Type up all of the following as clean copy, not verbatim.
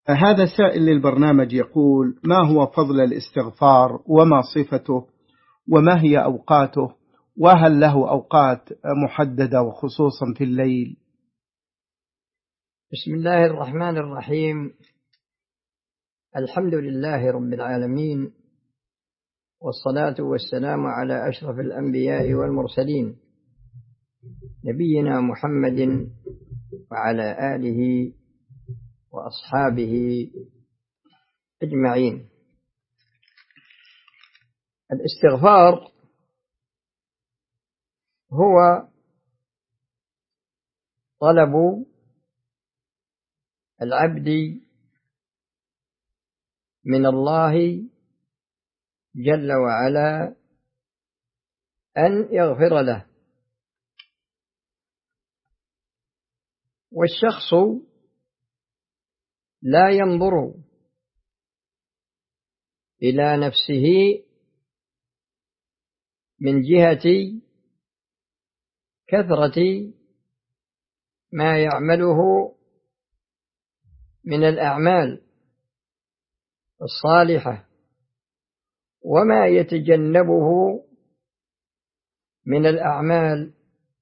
هذا سائل للبرنامج يقول: ما هو فضل الاستغفار وما صفته وما هي أوقاته، وهل له أوقات محددة وخصوصا في الليل؟ بسم الله الرحمن الرحيم. الحمد لله رب العالمين، والصلاة والسلام على أشرف الأنبياء والمرسلين، نبينا محمد وعلى آله وأصحابه أجمعين. الاستغفار هو طلب العبد من الله جل وعلا أن يغفر له، والشخص لا ينظر إلى نفسه من جهة كثرة ما يعمله من الأعمال الصالحة وما يتجنبه من الأعمال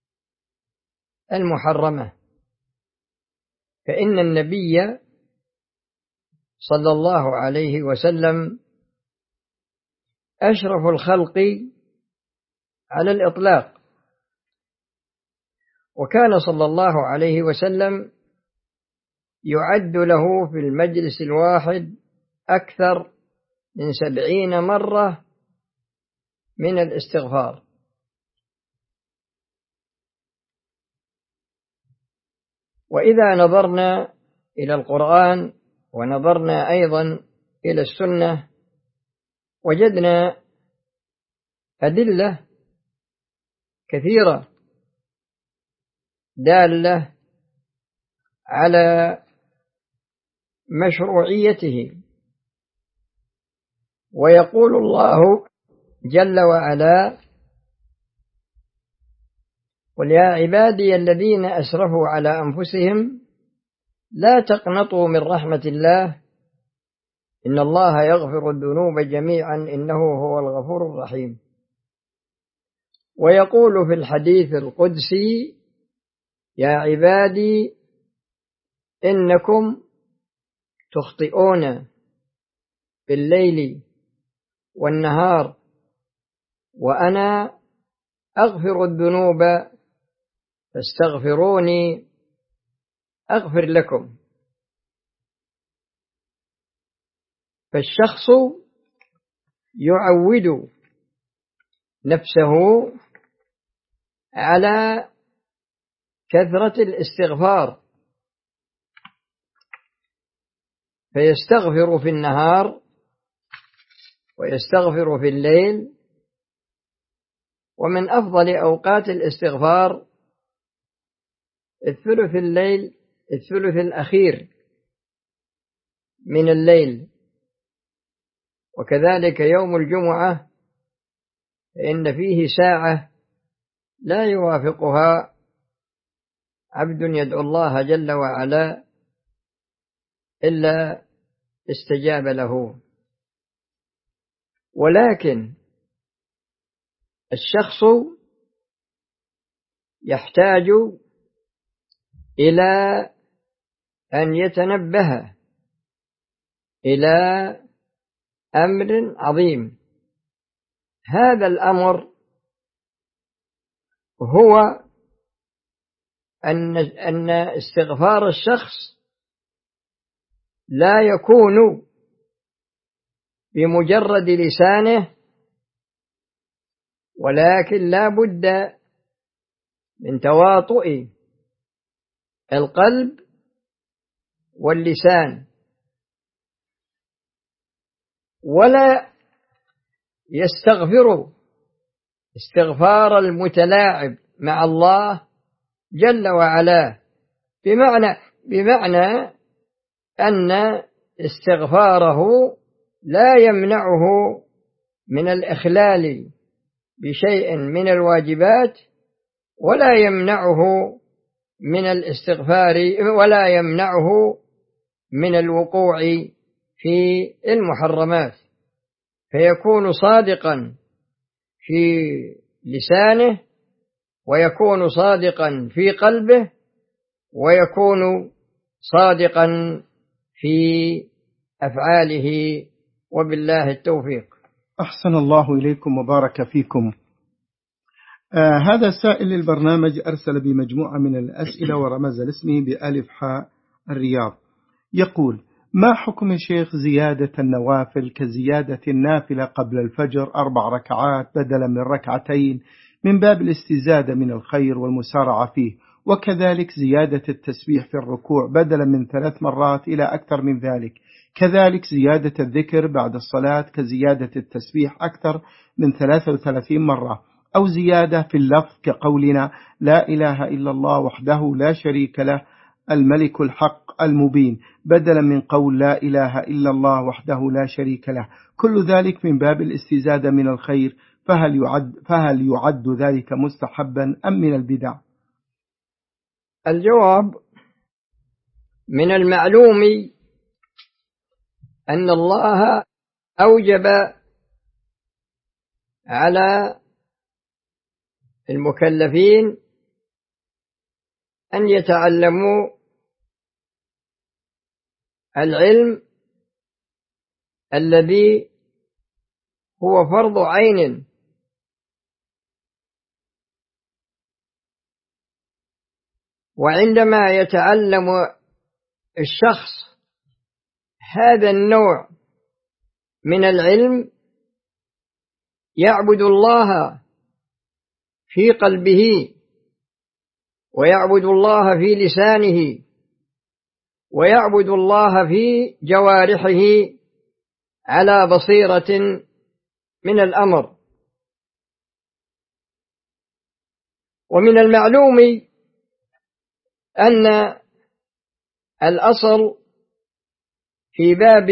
المحرمة، فإن النبي صلى الله عليه وسلم أشرف الخلق على الإطلاق، وكان صلى الله عليه وسلم يعد له في المجلس الواحد أكثر من 70 مرة من الاستغفار. وإذا نظرنا إلى القرآن ونظرنا أيضا إلى السنة وجدنا أدلة كثيرة دالة على مشروعيته. ويقول الله جل وعلا: قل يا عبادي الذين أسرفوا على أنفسهم لا تقنطوا من رحمة الله إن الله يغفر الذنوب جميعا إنه هو الغفور الرحيم. ويقول في الحديث القدسي: يا عبادي إنكم تخطئون بالليل والنهار وأنا أغفر الذنوب فاستغفروني أغفر لكم. فالشخص يعود نفسه على كثرة الاستغفار، فيستغفر في النهار ويستغفر في الليل. ومن أفضل أوقات الاستغفار الثلث الليل، الثلث الأخير من الليل، وكذلك يوم الجمعة فإن فيه ساعة لا يوافقها عبد يدعو الله جل وعلا إلا استجاب له. ولكن الشخص يحتاج إلى أن يتنبه إلى أمر عظيم. هذا الأمر هو أن استغفار الشخص لا يكون بمجرد لسانه، ولكن لا بد من تواطؤ القلب واللسان، ولا يستغفر استغفار المتلاعب مع الله جل وعلا، بمعنى أن استغفاره لا يمنعه من الإخلال بشيء من الواجبات، ولا يمنعه من الاستغفار، ولا يمنعه من الوقوع في المحرمات، فيكون صادقا في لسانه، ويكون صادقا في قلبه، ويكون صادقا في أفعاله، وبالله التوفيق. أحسن الله إليكم وبارك فيكم. هذا سائل للبرنامج أرسل بمجموعة من الأسئلة ورمز لاسمه بألف حاء الرياض. يقول: ما حكم شيخ زيادة النوافل كزيادة النافلة قبل الفجر 4 ركعات بدلا من 2 ركعات من باب الاستزادة من الخير والمسارعة فيه، وكذلك زيادة التسبيح في الركوع بدلا من 3 مرات إلى أكثر من ذلك، كذلك زيادة الذكر بعد الصلاة كزيادة التسبيح أكثر من 33 مرة، أو زيادة في اللفظ كقولنا لا إله إلا الله وحده لا شريك له الملك الحق المبين بدلا من قول لا إله إلا الله وحده لا شريك له، كل ذلك من باب الاستزادة من الخير، فهل يعد ذلك مستحبا أم من البدع؟ الجواب: من المعلوم أن الله أوجب على المكلفين أن يتعلموا العلم الذي هو فرض عين، وعندما يتعلم الشخص هذا النوع من العلم يعبد الله في قلبه، ويعبد الله في لسانه، ويعبد الله في جوارحه على بصيرة من الأمر. ومن المعلوم أن الأصل في باب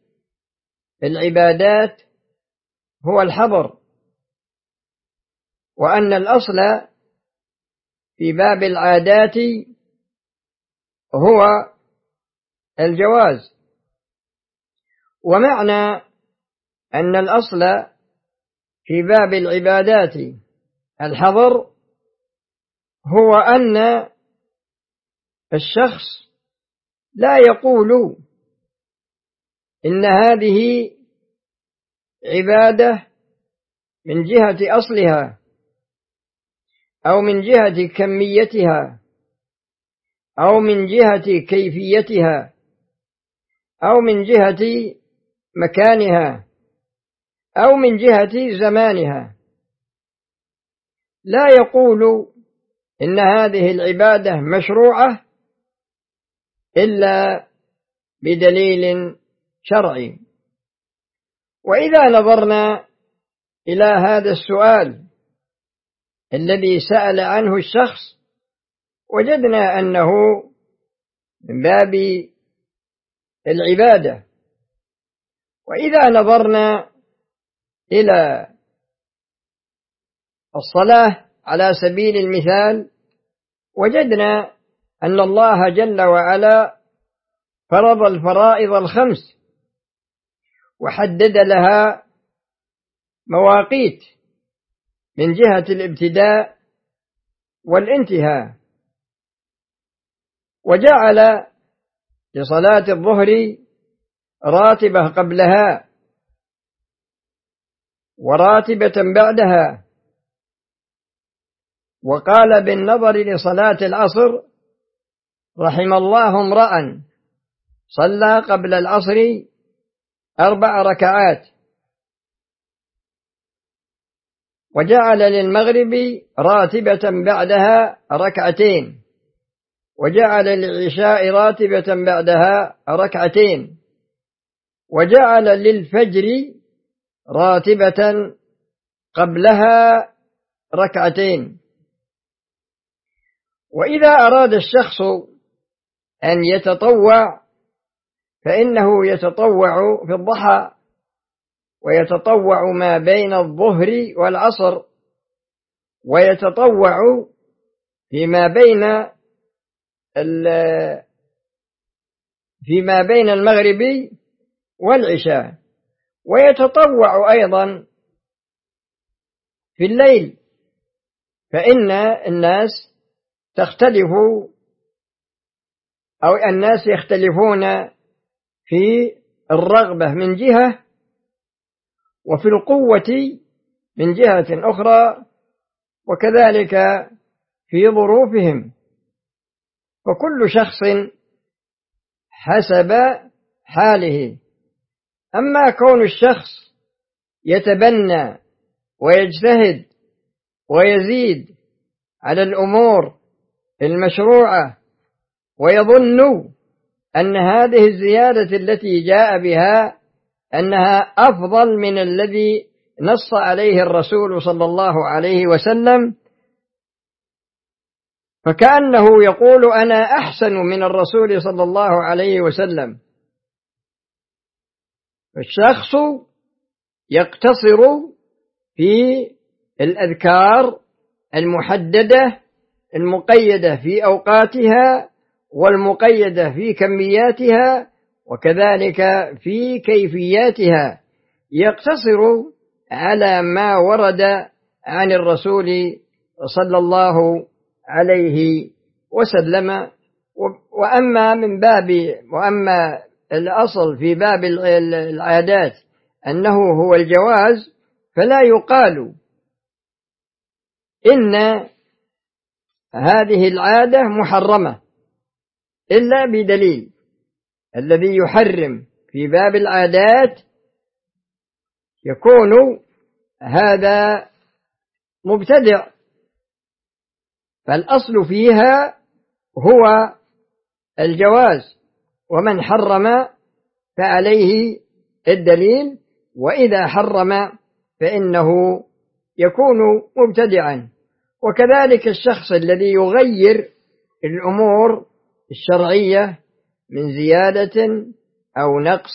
العبادات هو الحظر، وأن الأصل في باب العادات هو الجواز. ومعنى أن الأصل في باب العبادات الحظر هو أن الشخص لا يقول إن هذه عبادة من جهة أصلها، أو من جهة كميتها، أو من جهة كيفيتها، أو من جهة مكانها، أو من جهة زمانها. لا يقول إن هذه العبادة مشروعة إلا بدليل شرعي. وإذا نظرنا إلى هذا السؤال الذي سأل عنه الشخص، وجدنا أنه من باب العبادة. وإذا نظرنا إلى الصلاة على سبيل المثال، وجدنا أن الله جل وعلا فرض الفرائض 5 وحدد لها مواقيت من جهة الابتداء والانتهاء، وجعل لصلاة الظهر راتبة قبلها وراتبة بعدها، وقال بالنظر لصلاة العصر: رحم الله امرأ صلى قبل العصر 4 ركعات، وجعل للمغرب راتبة بعدها 2 ركعات، وجعل للعشاء راتبة بعدها 2 ركعات، وجعل للفجر راتبة قبلها 2 ركعات. وإذا أراد الشخص أن يتطوع فإنه يتطوع في الضحى، ويتطوع ما بين الظهر والعصر، ويتطوع فيما بين فيما بين المغرب والعشاء، ويتطوع أيضا في الليل، فإن الناس تختلف أو الناس يختلفون في الرغبة من جهة، وفي القوة من جهة أخرى، وكذلك في ظروفهم، فكل شخص حسب حاله. أما كون الشخص يتبنى ويجتهد ويزيد على الأمور المشروعة ويظن أن هذه الزيادة التي جاء بها أنها أفضل من الذي نص عليه الرسول صلى الله عليه وسلم، فكأنه يقول أنا أحسن من الرسول صلى الله عليه وسلم. الشخص يقتصر في الأذكار المحددة المقيدة في أوقاتها والمقيدة في كمياتها وكذلك في كيفياتها، يقتصر على ما ورد عن الرسول صلى الله عليه وسلم. وأما الأصل في باب العادات أنه هو الجواز، فلا يقال إن هذه العادة محرمة إلا بدليل. الذي يحرم في باب العادات يكون هذا مبتدع، فالأصل فيها هو الجواز، ومن حرم فعليه الدليل، وإذا حرم فإنه يكون مبتدعا. وكذلك الشخص الذي يغير الأمور الشرعية من زيادة أو نقص،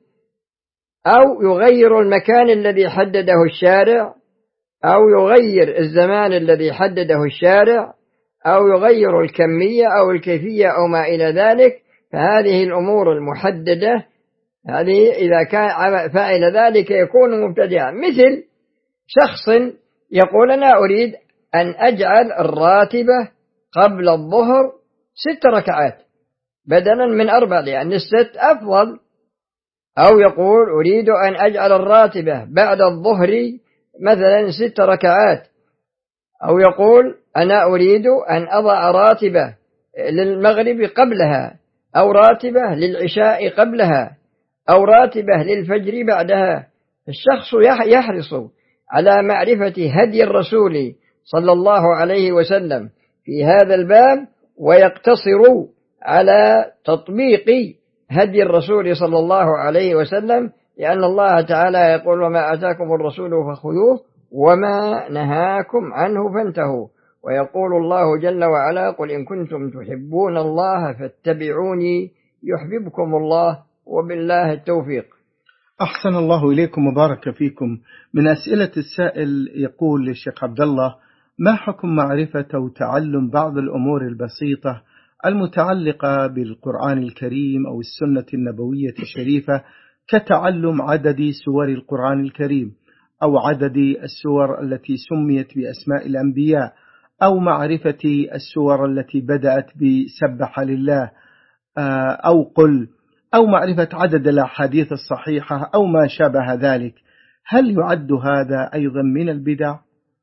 أو يغير المكان الذي حدده الشارع، أو يغير الزمان الذي حدده الشارع، أو يغير الكمية أو الكيفية أو ما إلى ذلك، فهذه الأمور المحددة هذه إذا كان فعل ذلك يكون مبتدعا. مثل شخص يقول أنا أريد أن أجعل الراتبة قبل الظهر 6 ركعات بدلا من 4، لأن 6 أفضل. أو يقول أريد أن أجعل الراتبة بعد الظهر مثلا 6 ركعات. أو يقول أنا أريد أن أضع راتبة للمغرب قبلها، أو راتبة للعشاء قبلها، أو راتبة للفجر بعدها. الشخص يحرص على معرفة هدي الرسول صلى الله عليه وسلم في هذا الباب، ويقتصر على تطبيق هدي الرسول صلى الله عليه وسلم، لأن الله تعالى يقول وما آتاكم الرسول فخذوه وما نهاكم عنه فانتهوا. ويقول الله جل وعلا قل إن كنتم تحبون الله فاتبعوني يحببكم الله وبالله التوفيق. أحسن الله إليكم وبارك فيكم. من أسئلة السائل يقول للشيخ عبد الله: ما حكم معرفة وتعلم بعض الأمور البسيطة المتعلقة بالقرآن الكريم أو السنة النبوية الشريفة، كتعلم عدد سور القرآن الكريم أو عدد السور التي سميت بأسماء الأنبياء، أو معرفة السور التي بدأت بسبح لله أو قل، أو معرفة عدد الأحاديث الصحيحة أو ما شابه ذلك؟ هل يعد هذا أيضا من البدع؟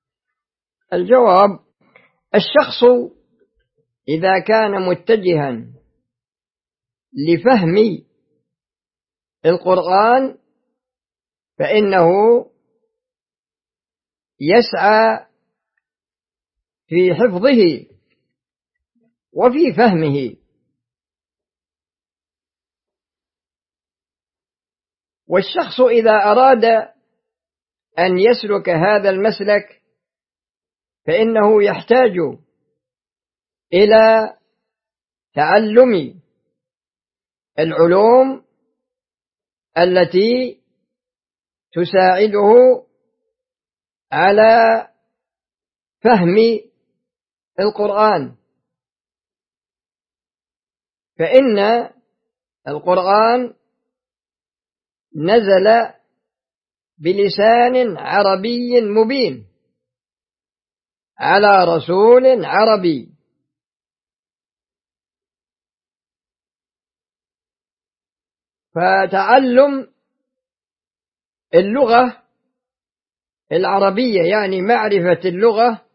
الجواب: الشخص إذا كان متجها لفهم القرآن فإنه يسعى في حفظه وفي فهمه. والشخص إذا أراد أن يسلك هذا المسلك فإنه يحتاج إلى تعلم العلوم التي تساعده على فهم القرآن، فإن القرآن نزل بلسان عربي مبين على رسول عربي، فتعلم اللغة العربية يعني معرفة اللغة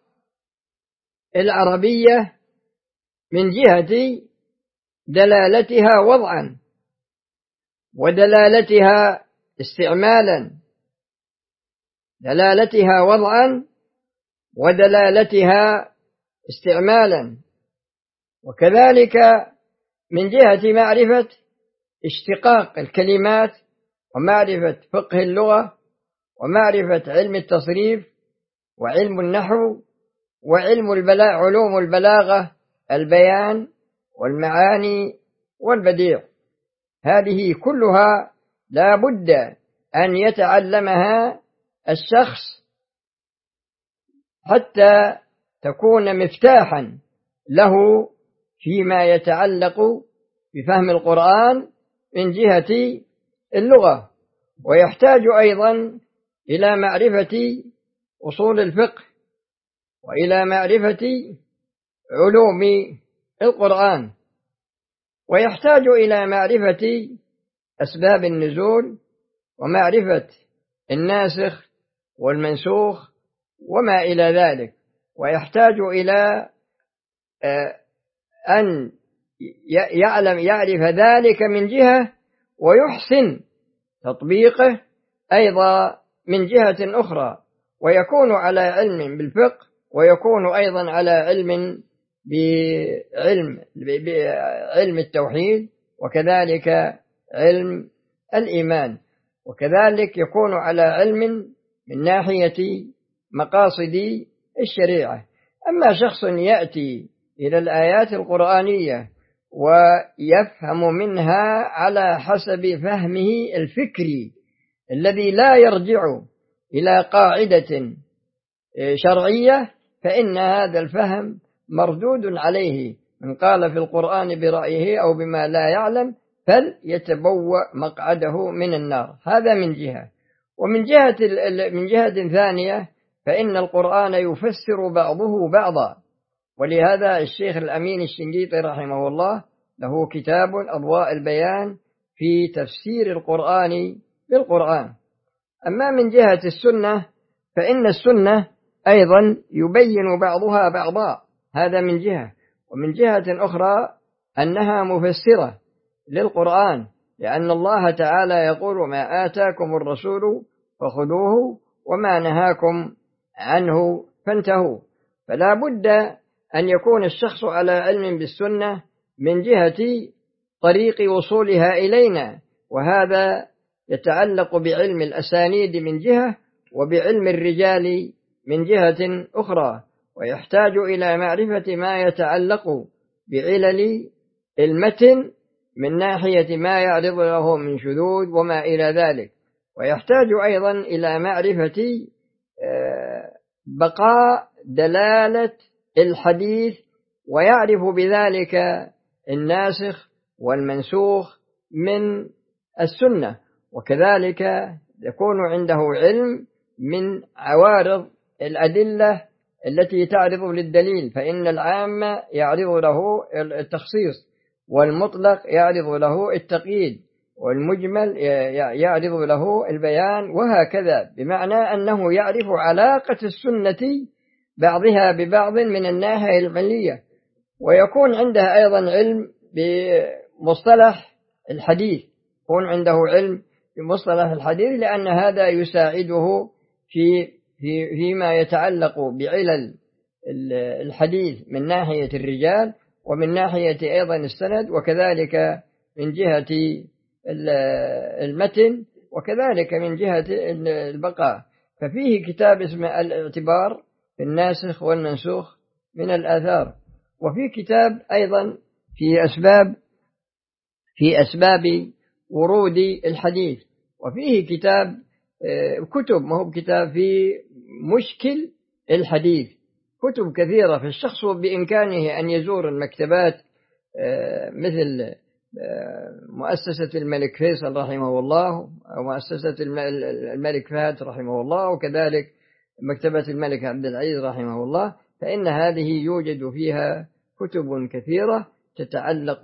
العربية من جهة دلالتها وضعا ودلالتها استعمالا، دلالتها وضعا ودلالتها استعمالا، وكذلك من جهة معرفة اشتقاق الكلمات ومعرفة فقه اللغة ومعرفة علم التصريف وعلم النحو وعلم علوم البلاغة، البيان والمعاني والبديع. هذه كلها لا بد أن يتعلمها الشخص حتى تكون مفتاحا له فيما يتعلق بفهم القرآن من جهة اللغة. ويحتاج أيضا إلى معرفة أصول الفقه وإلى معرفة علوم القرآن، ويحتاج إلى معرفة أسباب النزول ومعرفة الناسخ والمنسوخ وما إلى ذلك، ويحتاج إلى أن يعرف ذلك من جهة ويحسن تطبيقه أيضا من جهة أخرى، ويكون على علم بالفقه ويكون أيضا على علم بعلم التوحيد وكذلك علم الإيمان، وكذلك يكون على علم من ناحية مقاصد الشريعة. أما شخص يأتي إلى الآيات القرآنية ويفهم منها على حسب فهمه الفكري الذي لا يرجع إلى قاعدة شرعية، فإن هذا الفهم مردود عليه، من قال في القرآن برأيه أو بما لا يعلم فليتبوأ مقعده من النار. هذا من جهة. ومن جهة ثانية فإن القرآن يفسر بعضه بعضا، ولهذا الشيخ الأمين الشنقيطي رحمه الله له كتاب أضواء البيان في تفسير القرآن بالقرآن. أما من جهة السنة فإن السنة أيضا يبين بعضها بعضا، هذا من جهة. ومن جهة أخرى أنها مفسرة للقرآن، لأن الله تعالى يقول: ما آتاكم الرسول فخذوه وما نهاكم عنه فانتهوا. فلا بد أن يكون الشخص على علم بالسنة من جهة طريق وصولها إلينا، وهذا يتعلق بعلم الأسانيد من جهة وبعلم الرجال من جهة أخرى، ويحتاج إلى معرفة ما يتعلق بعلل المتن من ناحية ما يعرض له من شذوذ وما إلى ذلك، ويحتاج أيضا إلى معرفة بقاء دلالة الحديث، ويعرف بذلك الناسخ والمنسوخ من السنة، وكذلك يكون عنده علم من عوارض الأدلة التي تعرض للدليل، فإن العام يعرض له التخصيص، والمطلق يعرض له التقييد، والمجمل يعرض له البيان، وهكذا، بمعنى أنه يعرف علاقة السنة بعضها ببعض من الناحية العلمية. ويكون عنده أيضا علم بمصطلح الحديث، يكون عنده علم بمصطلح الحديث، لأن هذا يساعده فيما يتعلق بعلل الحديث من ناحية الرجال ومن ناحية أيضا السند، وكذلك من جهة المتن، وكذلك من جهة البقاء. ففيه كتاب اسمه الاعتبار في الناسخ والمنسوخ من الآثار، وفي كتاب أيضا في أسباب ورود الحديث، وفيه كتب ما هو كتاب في مشكل الحديث، كتب كثيرة. فالشخص بإمكانه أن يزور المكتبات مثل مؤسسة الملك فيصل رحمه الله، أو مؤسسة الملك فهد رحمه الله، وكذلك مكتبة الملك عبد العزيز رحمه الله، فإن هذه يوجد فيها كتب كثيرة تتعلق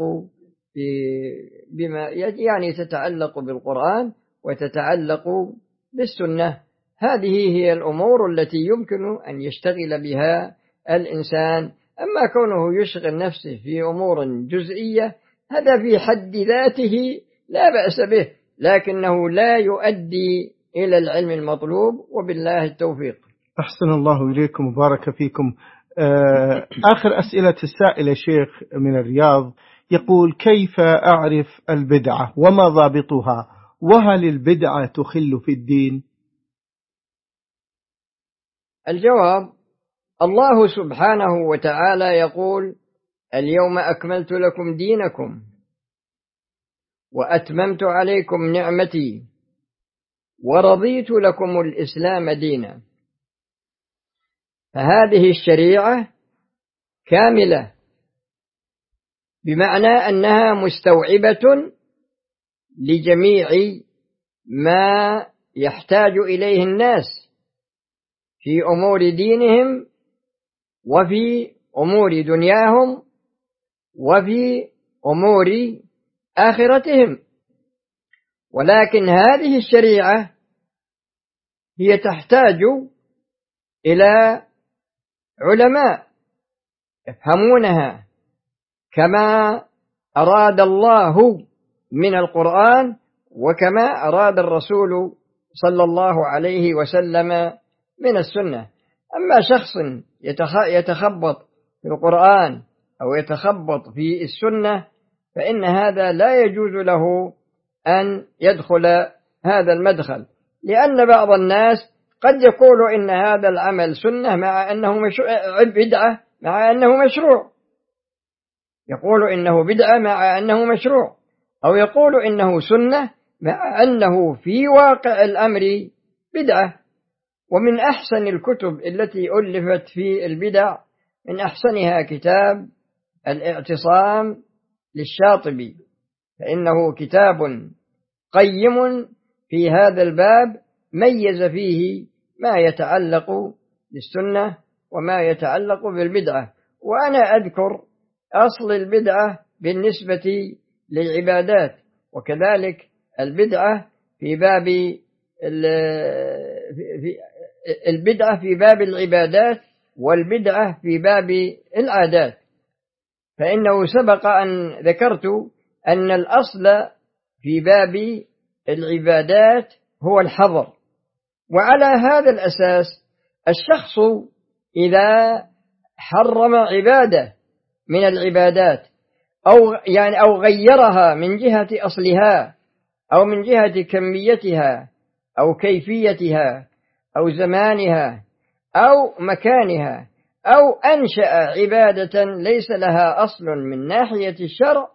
بما يعني تتعلق بالقرآن وتتعلق بالسنة. هذه هي الأمور التي يمكن أن يشتغل بها الإنسان. أما كونه يشغل نفسه في أمور جزئية هذا في حد ذاته لا بأس به، لكنه لا يؤدي إلى العلم المطلوب، وبالله التوفيق. أحسن الله إليكم وبارك فيكم. آخر أسئلة السائل شيخ من الرياض يقول: كيف أعرف البدعة وما ضابطها، وهل البدعة تخل في الدين؟ الجواب: الله سبحانه وتعالى يقول: اليوم أكملت لكم دينكم وأتممت عليكم نعمتي ورضيت لكم الإسلام دينا. فهذه الشريعة كاملة، بمعنى أنها مستوعبة لجميع ما يحتاج إليه الناس في أمور دينهم وفي أمور دنياهم وفي أمور آخرتهم. ولكن هذه الشريعة هي تحتاج إلى علماء يفهمونها كما أراد الله من القرآن وكما أراد الرسول صلى الله عليه وسلم من السنة. أما شخص يتخبط في القرآن أو يتخبط في السنة فإن هذا لا يجوز له أن يدخل هذا المدخل، لأن بعض الناس قد يقول إن هذا العمل سنة مع أنه بدعة مع أنه مشروع، يقول إنه بدعة مع أنه مشروع، أو يقول إنه سنة مع أنه في واقع الأمر بدعة. ومن أحسن الكتب التي ألفت في البدع من أحسنها كتاب الاعتصام للشاطبي، فإنه كتاب قيم في هذا الباب، ميز فيه ما يتعلق بالسنة وما يتعلق بالبدعة. وأنا أذكر أصل البدعة بالنسبة للعبادات، وكذلك البدعة في باب البدعة في باب العبادات والبدعة في باب العادات. فإنه سبق أن ذكرت أن الأصل في باب العبادات هو الحظر، وعلى هذا الأساس الشخص إذا حرم عبادة من العبادات أو غيرها من جهة أصلها أو من جهة كميتها أو كيفيتها أو زمانها أو مكانها، أو أنشأ عبادة ليس لها أصل من ناحية الشرع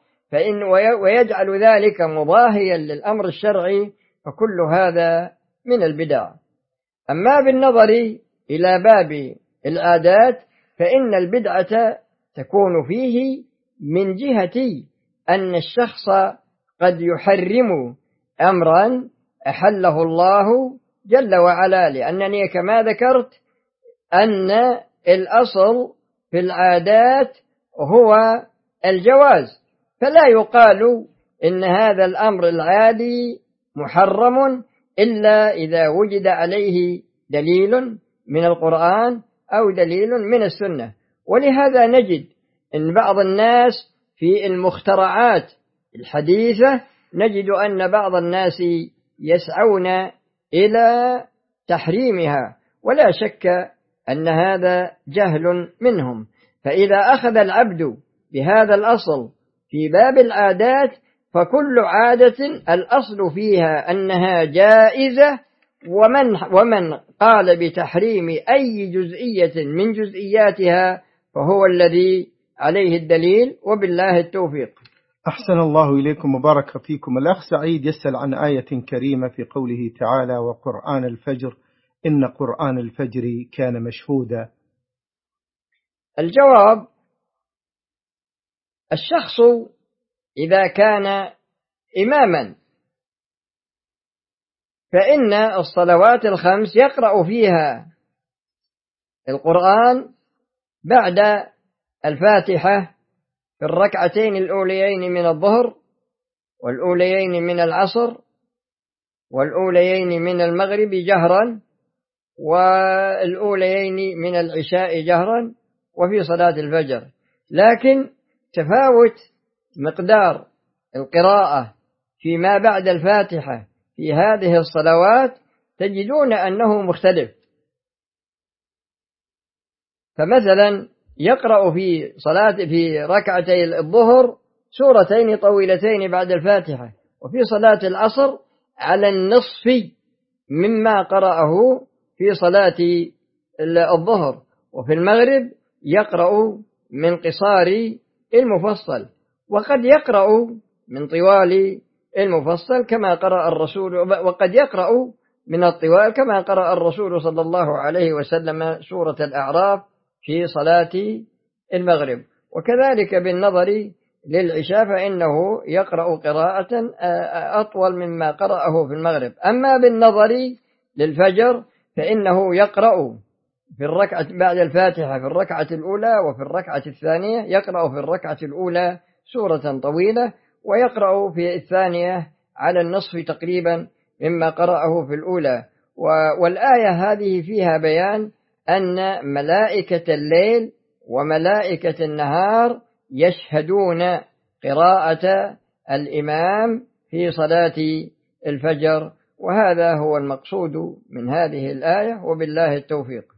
ويجعل ذلك مضاهيا للأمر الشرعي، فكل هذا من البدع. أما بالنظر إلى باب العادات فإن البدعة تكون فيه من جهة أن الشخص قد يحرم أمرا أحله الله جل وعلا، لأنني كما ذكرت أن الأصل في العادات هو الجواز، فلا يقال إن هذا الأمر العادي محرم إلا إذا وجد عليه دليل من القرآن أو دليل من السنة. ولهذا نجد إن بعض الناس في المخترعات الحديثة نجد أن بعض الناس يسعون إلى تحريمها، ولا شك أن هذا جهل منهم. فإذا أخذ العبد بهذا الأصل في باب العادات فكل عادة الأصل فيها أنها جائزة، ومن قال بتحريم أي جزئية من جزئياتها فهو الذي عليه الدليل، وبالله التوفيق. أحسن الله إليكم وبارك فيكم. الأخ سعيد يسأل عن آية كريمة في قوله تعالى: وقرآن الفجر إن قرآن الفجر كان مشهودا. الجواب: الشخص إذا كان إماما، فإن الصلوات الخمس يقرأ فيها القرآن بعد الفاتحة في الركعتين الأوليين من الظهر، والأوليين من العصر، والأوليين من المغرب جهرا، والأوليين من العشاء جهرا، وفي صلاة الفجر. لكن تفاوت مقدار القراءة فيما بعد الفاتحة في هذه الصلوات تجدون أنه مختلف. فمثلا يقرأ في ركعتي الظهر سورتين طويلتين بعد الفاتحة، وفي صلاة العصر على النصف مما قرأه في صلاة الظهر، وفي المغرب يقرأ من قصار المفصل، وقد يقرأ من طوال المفصل كما قرأ الرسول، وقد يقرأ من الطوال كما قرأ الرسول صلى الله عليه وسلم سورة الأعراف في صلاة المغرب. وكذلك بالنظر للعشاء فإنه يقرأ قراءة أطول مما قرأه في المغرب. أما بالنظر للفجر فإنه يقرأ في الركعة بعد الفاتحة في الركعة الأولى وفي الركعة الثانية، يقرأ في الركعة الأولى سورة طويلة، ويقرأ في الثانية على النصف تقريبا مما قرأه في الأولى. والآية هذه فيها بيان أن ملائكة الليل وملائكة النهار يشهدون قراءة الإمام في صلاة الفجر، وهذا هو المقصود من هذه الآية، وبالله التوفيق.